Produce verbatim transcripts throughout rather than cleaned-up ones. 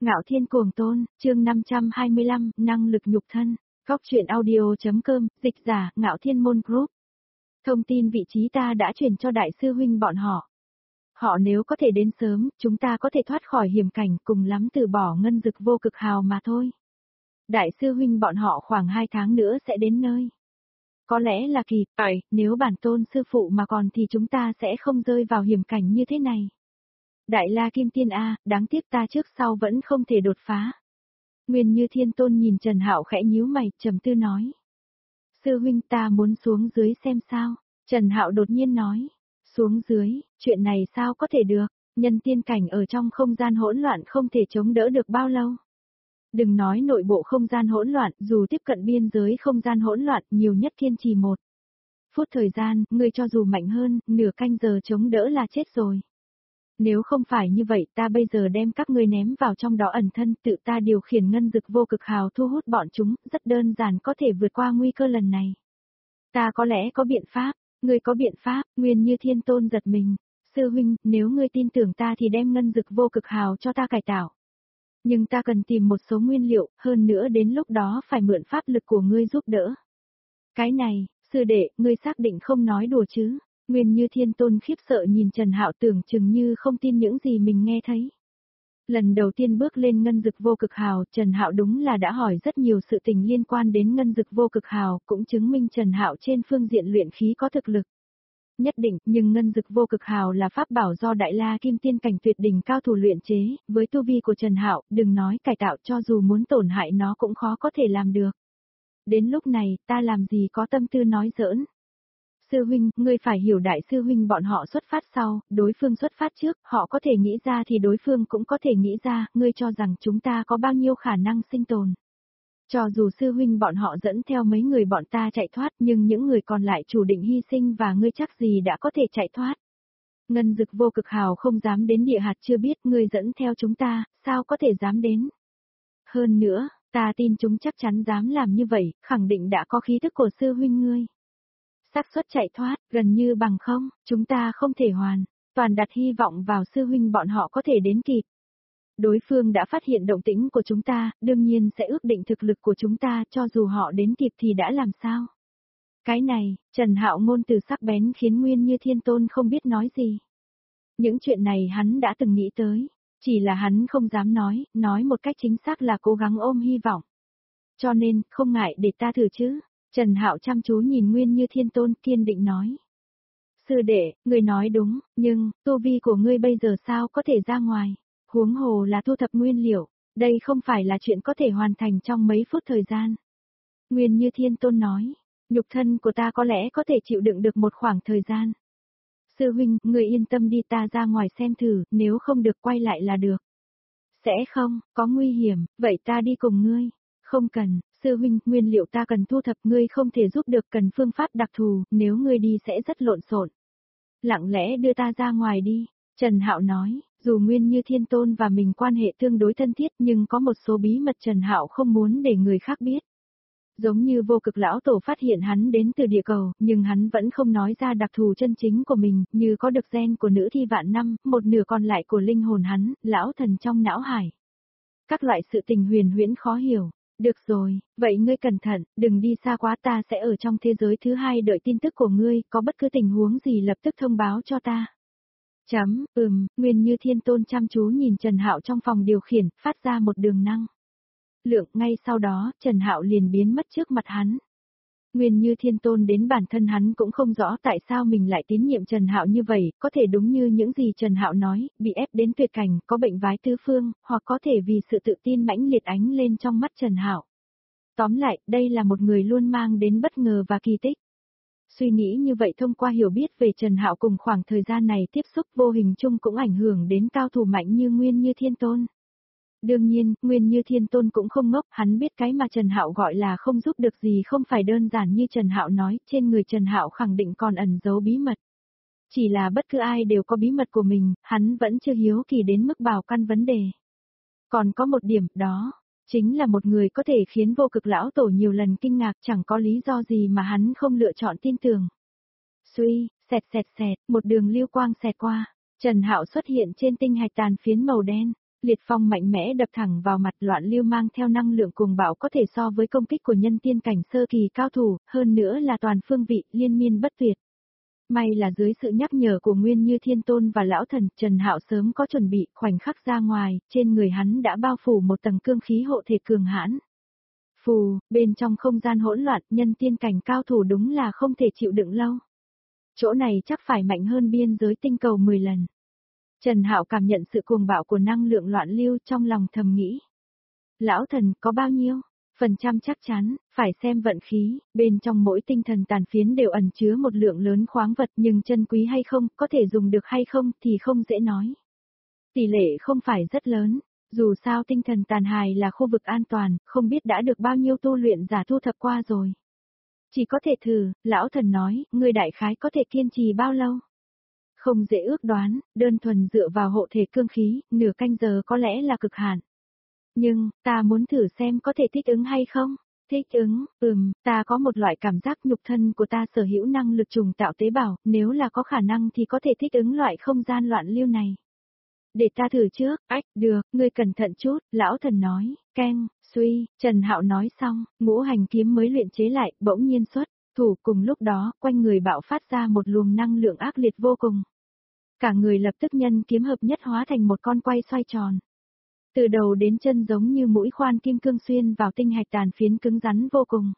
Ngạo Thiên Cuồng Tôn, chương năm trăm hai mươi lăm, năng lực nhục thân. Góc truyện audio.com, dịch giả, Ngạo Thiên Môn Group. Thông tin vị trí ta đã truyền cho đại sư huynh bọn họ. Họ nếu có thể đến sớm, chúng ta có thể thoát khỏi hiểm cảnh, cùng lắm từ bỏ ngân dực vô cực hào mà thôi. Đại sư huynh bọn họ khoảng hai tháng nữa sẽ đến nơi. Có lẽ là kịp, ấy, nếu bản tôn sư phụ mà còn thì chúng ta sẽ không rơi vào hiểm cảnh như thế này. Đại La Kim Tiên A, đáng tiếc ta trước sau vẫn không thể đột phá. Nguyên Như Thiên Tôn nhìn Trần Hạo khẽ nhíu mày, trầm tư nói. Sư huynh ta muốn xuống dưới xem sao. Trần Hạo đột nhiên nói. Xuống dưới, chuyện này sao có thể được, nhân tiên cảnh ở trong không gian hỗn loạn không thể chống đỡ được bao lâu. Đừng nói nội bộ không gian hỗn loạn, dù tiếp cận biên giới không gian hỗn loạn nhiều nhất kiên trì một phút thời gian, ngươi cho dù mạnh hơn, nửa canh giờ chống đỡ là chết rồi. Nếu không phải như vậy ta bây giờ đem các ngươi ném vào trong đó ẩn thân tự ta điều khiển ngân dực vô cực hào thu hút bọn chúng, rất đơn giản có thể vượt qua nguy cơ lần này. Ta có lẽ có biện pháp, ngươi có biện pháp, Nguyên Như Thiên Tôn giật mình. Sư huynh, nếu ngươi tin tưởng ta thì đem ngân dực vô cực hào cho ta cải tạo. Nhưng ta cần tìm một số nguyên liệu, hơn nữa đến lúc đó phải mượn pháp lực của ngươi giúp đỡ. Cái này, sư đệ, ngươi xác định không nói đùa chứ? Nguyên Như Thiên Tôn khiếp sợ nhìn Trần Hạo tưởng chừng như không tin những gì mình nghe thấy. Lần đầu tiên bước lên ngân dực vô cực hào, Trần Hạo đúng là đã hỏi rất nhiều sự tình liên quan đến ngân dực vô cực hào, cũng chứng minh Trần Hạo trên phương diện luyện khí có thực lực. Nhất định, nhưng ngân dực vô cực hào là pháp bảo do Đại La Kim Tiên cảnh tuyệt đỉnh cao thủ luyện chế, với tu vi của Trần Hạo, đừng nói cải tạo cho dù muốn tổn hại nó cũng khó có thể làm được. Đến lúc này, ta làm gì có tâm tư nói giỡn. Sư huynh, ngươi phải hiểu đại sư huynh bọn họ xuất phát sau, đối phương xuất phát trước, họ có thể nghĩ ra thì đối phương cũng có thể nghĩ ra, ngươi cho rằng chúng ta có bao nhiêu khả năng sinh tồn. Cho dù sư huynh bọn họ dẫn theo mấy người bọn ta chạy thoát nhưng những người còn lại chủ định hy sinh và ngươi chắc gì đã có thể chạy thoát. Ngân dực vô cực hào không dám đến địa hạt chưa biết ngươi dẫn theo chúng ta, sao có thể dám đến. Hơn nữa, ta tin chúng chắc chắn dám làm như vậy, khẳng định đã có khí thức của sư huynh ngươi. Xác suất chạy thoát, gần như bằng không, chúng ta không thể hoàn, toàn đặt hy vọng vào sư huynh bọn họ có thể đến kịp. Đối phương đã phát hiện động tĩnh của chúng ta, đương nhiên sẽ ước định thực lực của chúng ta, cho dù họ đến kịp thì đã làm sao. Cái này, Trần Hạo ngôn từ sắc bén khiến Nguyên Như Thiên Tôn không biết nói gì. Những chuyện này hắn đã từng nghĩ tới, chỉ là hắn không dám nói, nói một cách chính xác là cố gắng ôm hy vọng. Cho nên, không ngại để ta thử chứ. Trần Hạo chăm chú nhìn Nguyên Như Thiên Tôn kiên định nói. Sư đệ, ngươi nói đúng, nhưng, tu vi của ngươi bây giờ sao có thể ra ngoài, huống hồ là thu thập nguyên liệu, đây không phải là chuyện có thể hoàn thành trong mấy phút thời gian. Nguyên Như Thiên Tôn nói, nhục thân của ta có lẽ có thể chịu đựng được một khoảng thời gian. Sư huynh, ngươi yên tâm đi ta ra ngoài xem thử, nếu không được quay lại là được. Sẽ không, có nguy hiểm, vậy ta đi cùng ngươi. Không cần, sư huynh, nguyên liệu ta cần thu thập ngươi không thể giúp được cần phương pháp đặc thù, nếu ngươi đi sẽ rất lộn xộn. Lặng lẽ đưa ta ra ngoài đi, Trần Hạo nói, dù Nguyên Như Thiên Tôn và mình quan hệ tương đối thân thiết nhưng có một số bí mật Trần Hạo không muốn để người khác biết. Giống như vô cực lão tổ phát hiện hắn đến từ địa cầu, nhưng hắn vẫn không nói ra đặc thù chân chính của mình, như có được gen của nữ thi vạn năm, một nửa còn lại của linh hồn hắn, lão thần trong não hải. Các loại sự tình huyền huyễn khó hiểu. Được rồi, vậy ngươi cẩn thận, đừng đi xa quá ta sẽ ở trong thế giới thứ hai đợi tin tức của ngươi, có bất cứ tình huống gì lập tức thông báo cho ta. Chấm, ừm, Nguyên Như Thiên Tôn chăm chú nhìn Trần Hạo trong phòng điều khiển, phát ra một đường năng lượng, ngay sau đó, Trần Hạo liền biến mất trước mặt hắn. Nguyên Như Thiên Tôn đến bản thân hắn cũng không rõ tại sao mình lại tín nhiệm Trần Hạo như vậy, có thể đúng như những gì Trần Hạo nói, bị ép đến tuyệt cảnh, có bệnh vái tứ phương, hoặc có thể vì sự tự tin mãnh liệt ánh lên trong mắt Trần Hạo. Tóm lại, đây là một người luôn mang đến bất ngờ và kỳ tích. Suy nghĩ như vậy thông qua hiểu biết về Trần Hạo cùng khoảng thời gian này tiếp xúc vô hình chung cũng ảnh hưởng đến cao thủ mạnh như Nguyên Như Thiên Tôn. Đương nhiên, Nguyên Như Thiên Tôn cũng không ngốc, hắn biết cái mà Trần Hạo gọi là không giúp được gì không phải đơn giản như Trần Hạo nói, trên người Trần Hạo khẳng định còn ẩn giấu bí mật. Chỉ là bất cứ ai đều có bí mật của mình, hắn vẫn chưa hiếu kỳ đến mức bảo căn vấn đề. Còn có một điểm, đó, chính là một người có thể khiến vô cực lão tổ nhiều lần kinh ngạc chẳng có lý do gì mà hắn không lựa chọn tin tưởng. Suy, xẹt xẹt xẹt, một đường lưu quang xẹt qua, Trần Hạo xuất hiện trên tinh hạch tàn phiến màu đen. Liệt phong mạnh mẽ đập thẳng vào mặt, loạn lưu mang theo năng lượng cuồng bạo có thể so với công kích của nhân tiên cảnh sơ kỳ cao thủ, hơn nữa là toàn phương vị, liên miên bất tuyệt. May là dưới sự nhắc nhở của Nguyên Như Thiên Tôn và lão thần, Trần Hạo sớm có chuẩn bị, khoảnh khắc ra ngoài, trên người hắn đã bao phủ một tầng cương khí hộ thể cường hãn. Phù, bên trong không gian hỗn loạn, nhân tiên cảnh cao thủ đúng là không thể chịu đựng lâu. Chỗ này chắc phải mạnh hơn biên giới tinh cầu mười lần. Trần Hạo cảm nhận sự cuồng bạo của năng lượng loạn lưu, trong lòng thầm nghĩ. Lão thần có bao nhiêu? Phần trăm chắc chắn, phải xem vận khí, bên trong mỗi tinh thần tàn phiến đều ẩn chứa một lượng lớn khoáng vật, nhưng chân quý hay không, có thể dùng được hay không thì không dễ nói. Tỷ lệ không phải rất lớn, dù sao tinh thần tàn hài là khu vực an toàn, không biết đã được bao nhiêu tu luyện giả thu thập qua rồi. Chỉ có thể thử, lão thần nói, người đại khái có thể kiên trì bao lâu? Không dễ ước đoán, đơn thuần dựa vào hộ thể cương khí, nửa canh giờ có lẽ là cực hạn. Nhưng, ta muốn thử xem có thể thích ứng hay không? Thích ứng, ừm, ta có một loại cảm giác nhục thân của ta sở hữu năng lực trùng tạo tế bào, nếu là có khả năng thì có thể thích ứng loại không gian loạn lưu này. Để ta thử trước, ách, được, ngươi cẩn thận chút, lão thần nói, keng, suy, Trần Hạo nói xong, ngũ hành kiếm mới luyện chế lại, bỗng nhiên xuất, thủ cùng lúc đó, quanh người bạo phát ra một luồng năng lượng ác liệt vô cùng. Cả người lập tức nhân kiếm hợp nhất hóa thành một con quay xoay tròn. Từ đầu đến chân giống như mũi khoan kim cương xuyên vào tinh hạch tàn phiến cứng rắn vô cùng.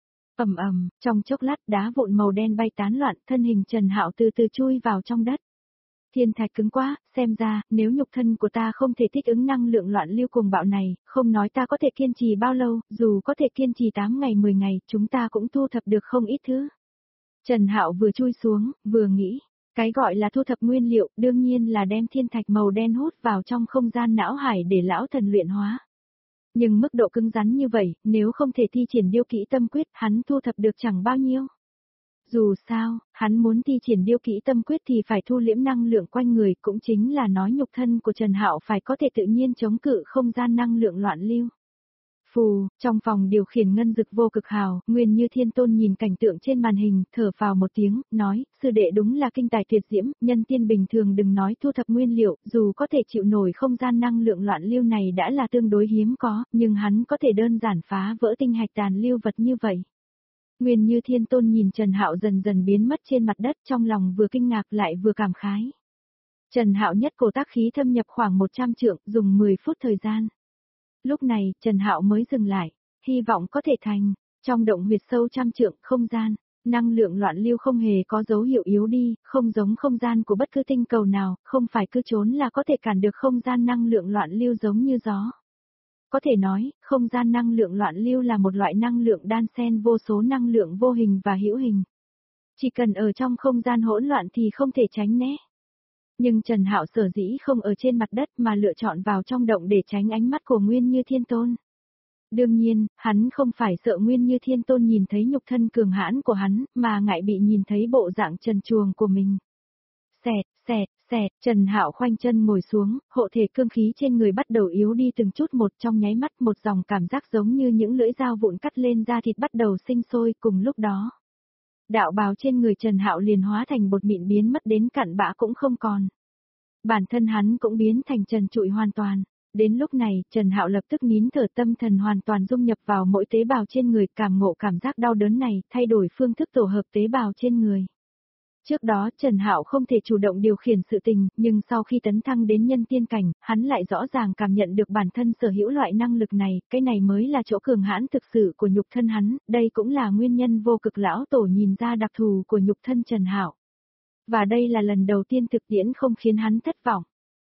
Ầm ầm, trong chốc lát đá vụn màu đen bay tán loạn, thân hình Trần Hạo từ từ chui vào trong đất. Thiên thạch cứng quá, xem ra, nếu nhục thân của ta không thể thích ứng năng lượng loạn lưu cuồng bạo này, không nói ta có thể kiên trì bao lâu, dù có thể kiên trì tám ngày mười ngày, chúng ta cũng thu thập được không ít thứ. Trần Hạo vừa chui xuống, vừa nghĩ, cái gọi là thu thập nguyên liệu, đương nhiên là đem thiên thạch màu đen hút vào trong không gian não hải để lão thần luyện hóa. Nhưng mức độ cứng rắn như vậy, nếu không thể thi triển điêu kỹ tâm quyết, hắn thu thập được chẳng bao nhiêu. Dù sao, hắn muốn thi triển điêu kỹ tâm quyết thì phải thu liễm năng lượng quanh người, cũng chính là nói nhục thân của Trần Hạo phải có thể tự nhiên chống cự không gian năng lượng loạn lưu. Phù, trong phòng điều khiển ngân dực vô cực hào, Nguyên Như Thiên Tôn nhìn cảnh tượng trên màn hình, thở phào một tiếng, nói, sư đệ đúng là kinh tài tuyệt diễm, nhân tiên bình thường đừng nói thu thập nguyên liệu, dù có thể chịu nổi không gian năng lượng loạn lưu này đã là tương đối hiếm có, nhưng hắn có thể đơn giản phá vỡ tinh hạch tàn lưu vật như vậy. Nguyên Như Thiên Tôn nhìn Trần Hạo dần dần biến mất trên mặt đất, trong lòng vừa kinh ngạc lại vừa cảm khái. Trần Hạo nhất cổ tác khí thâm nhập khoảng một trăm trượng, dùng mười phút thời gian. Lúc này, Trần Hạo mới dừng lại, hy vọng có thể thành. Trong động huyệt sâu trăm trượng, không gian, năng lượng loạn lưu không hề có dấu hiệu yếu đi, không giống không gian của bất cứ tinh cầu nào, không phải cứ trốn là có thể cản được không gian năng lượng loạn lưu giống như gió. Có thể nói, không gian năng lượng loạn lưu là một loại năng lượng đan xen vô số năng lượng vô hình và hữu hình. Chỉ cần ở trong không gian hỗn loạn thì không thể tránh né. Nhưng Trần Hạo sở dĩ không ở trên mặt đất mà lựa chọn vào trong động để tránh ánh mắt của Nguyên Như Thiên Tôn. Đương nhiên, hắn không phải sợ Nguyên Như Thiên Tôn nhìn thấy nhục thân cường hãn của hắn, mà ngại bị nhìn thấy bộ dạng trần truồng của mình. Xẹt, xẹt, xẹt, Trần Hạo khoanh chân ngồi xuống, hộ thể cương khí trên người bắt đầu yếu đi từng chút một, trong nháy mắt một dòng cảm giác giống như những lưỡi dao vụn cắt lên da thịt bắt đầu sinh sôi cùng lúc đó. Đạo bào trên người Trần Hạo liền hóa thành bột mịn biến mất đến cặn bã cũng không còn. Bản thân hắn cũng biến thành trần trụi hoàn toàn. Đến lúc này, Trần Hạo lập tức nín thở, tâm thần hoàn toàn dung nhập vào mỗi tế bào trên người, cảm ngộ cảm giác đau đớn này, thay đổi phương thức tổ hợp tế bào trên người. Trước đó Trần Hạo không thể chủ động điều khiển sự tình, nhưng sau khi tấn thăng đến nhân tiên cảnh, hắn lại rõ ràng cảm nhận được bản thân sở hữu loại năng lực này, cái này mới là chỗ cường hãn thực sự của nhục thân hắn, đây cũng là nguyên nhân vô cực lão tổ nhìn ra đặc thù của nhục thân Trần Hạo. Và đây là lần đầu tiên thực tiễn không khiến hắn thất vọng.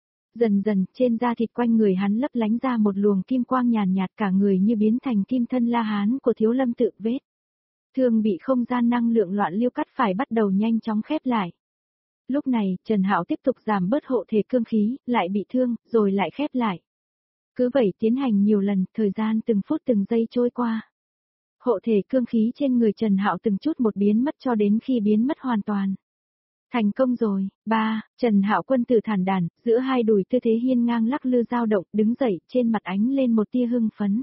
Dần dần, trên da thịt quanh người hắn lấp lánh ra một luồng kim quang nhàn nhạt, cả người như biến thành kim thân La Hán của Thiếu Lâm Tự Vết. Thương bị không gian năng lượng loạn lưu cắt phải bắt đầu nhanh chóng khép lại. Lúc này, Trần Hạo tiếp tục giảm bớt hộ thể cương khí, lại bị thương, rồi lại khép lại. Cứ vậy tiến hành nhiều lần, thời gian từng phút từng giây trôi qua. Hộ thể cương khí trên người Trần Hạo từng chút một biến mất cho đến khi biến mất hoàn toàn. Thành công rồi. Ba, Trần Hạo quân tử thản đàn, giữa hai đùi tư thế hiên ngang lắc lư dao động, đứng dậy, trên mặt ánh lên một tia hưng phấn.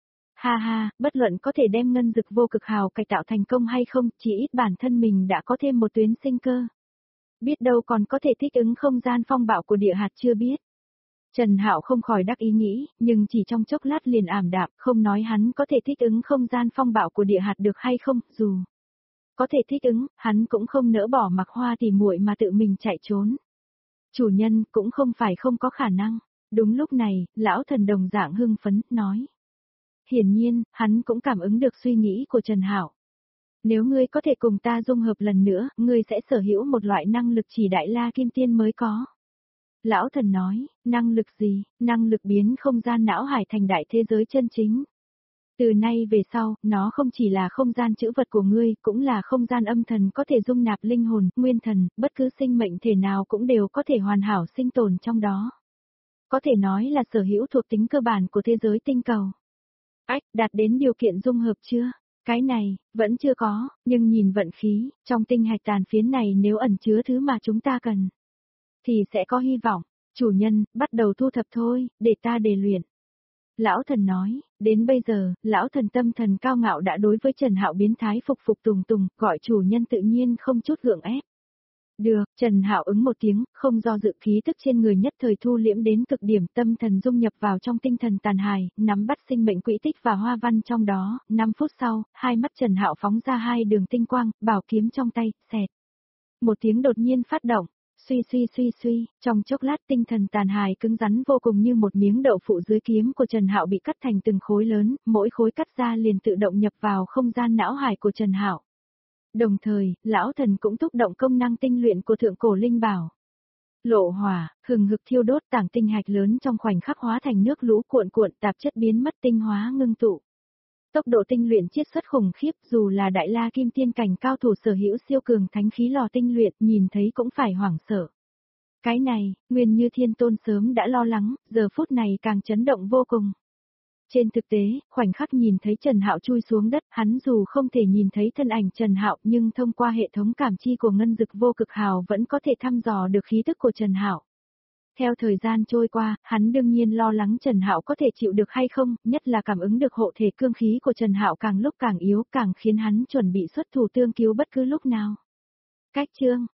Ha ha, bất luận có thể đem ngân dực vô cực hào cải tạo thành công hay không, chỉ ít bản thân mình đã có thêm một tuyến sinh cơ. Biết đâu còn có thể thích ứng không gian phong bạo của địa hạt chưa biết. Trần Hạo không khỏi đắc ý nghĩ, nhưng chỉ trong chốc lát liền ảm đạm, không nói hắn có thể thích ứng không gian phong bạo của địa hạt được hay không, dù có thể thích ứng, hắn cũng không nỡ bỏ mặc Hoa Tỷ muội mà tự mình chạy trốn. Chủ nhân cũng không phải không có khả năng. Đúng lúc này, lão thần đồng dạng hưng phấn, nói. Hiển nhiên, hắn cũng cảm ứng được suy nghĩ của Trần Hạo. Nếu ngươi có thể cùng ta dung hợp lần nữa, ngươi sẽ sở hữu một loại năng lực chỉ Đại La Kim Tiên mới có. Lão thần nói, năng lực gì? Năng lực biến không gian não hải thành đại thế giới chân chính. Từ nay về sau, nó không chỉ là không gian chữ vật của ngươi, cũng là không gian âm thần có thể dung nạp linh hồn, nguyên thần, bất cứ sinh mệnh thể nào cũng đều có thể hoàn hảo sinh tồn trong đó. Có thể nói là sở hữu thuộc tính cơ bản của thế giới tinh cầu. Ách, đạt đến điều kiện dung hợp chưa? Cái này, vẫn chưa có, nhưng nhìn vận khí, trong tinh hạch tàn phiến này nếu ẩn chứa thứ mà chúng ta cần, thì sẽ có hy vọng. Chủ nhân, bắt đầu thu thập thôi, để ta đề luyện. Lão thần nói, đến bây giờ, lão thần tâm thần cao ngạo đã đối với Trần Hạo biến thái phục phục tùng tùng, gọi chủ nhân tự nhiên không chút gượng ép. Được, Trần Hạo ứng một tiếng, không do dự khí tức trên người nhất thời thu liễm đến cực điểm, tâm thần dung nhập vào trong tinh thần tàn hài, nắm bắt sinh mệnh quỹ tích và hoa văn trong đó, năm phút sau, hai mắt Trần Hạo phóng ra hai đường tinh quang, bảo kiếm trong tay, xẹt. Một tiếng đột nhiên phát động. Suy suy suy suy, trong chốc lát tinh thần tàn hài cứng rắn vô cùng như một miếng đậu phụ dưới kiếm của Trần Hạo bị cắt thành từng khối lớn, mỗi khối cắt ra liền tự động nhập vào không gian não hải của Trần Hạo. Đồng thời, lão thần cũng thúc động công năng tinh luyện của thượng cổ linh bảo. Lộ hỏa, hừng hực thiêu đốt, tảng tinh hạch lớn trong khoảnh khắc hóa thành nước lũ cuộn cuộn, tạp chất biến mất, tinh hóa ngưng tụ. Tốc độ tinh luyện chiết xuất khủng khiếp, dù là Đại La Kim Tiên cảnh cao thủ sở hữu siêu cường thánh khí lò tinh luyện, nhìn thấy cũng phải hoảng sợ. Cái này, Nguyên Như Thiên Tôn sớm đã lo lắng, giờ phút này càng chấn động vô cùng. Trên thực tế, khoảnh khắc nhìn thấy Trần Hạo chui xuống đất, hắn dù không thể nhìn thấy thân ảnh Trần Hạo, nhưng thông qua hệ thống cảm chi của ngân dực vô cực hào vẫn có thể thăm dò được khí tức của Trần Hạo. Theo thời gian trôi qua, hắn đương nhiên lo lắng Trần Hạo có thể chịu được hay không, nhất là cảm ứng được hộ thể cương khí của Trần Hạo càng lúc càng yếu, càng khiến hắn chuẩn bị xuất thủ tương cứu bất cứ lúc nào. Cách chương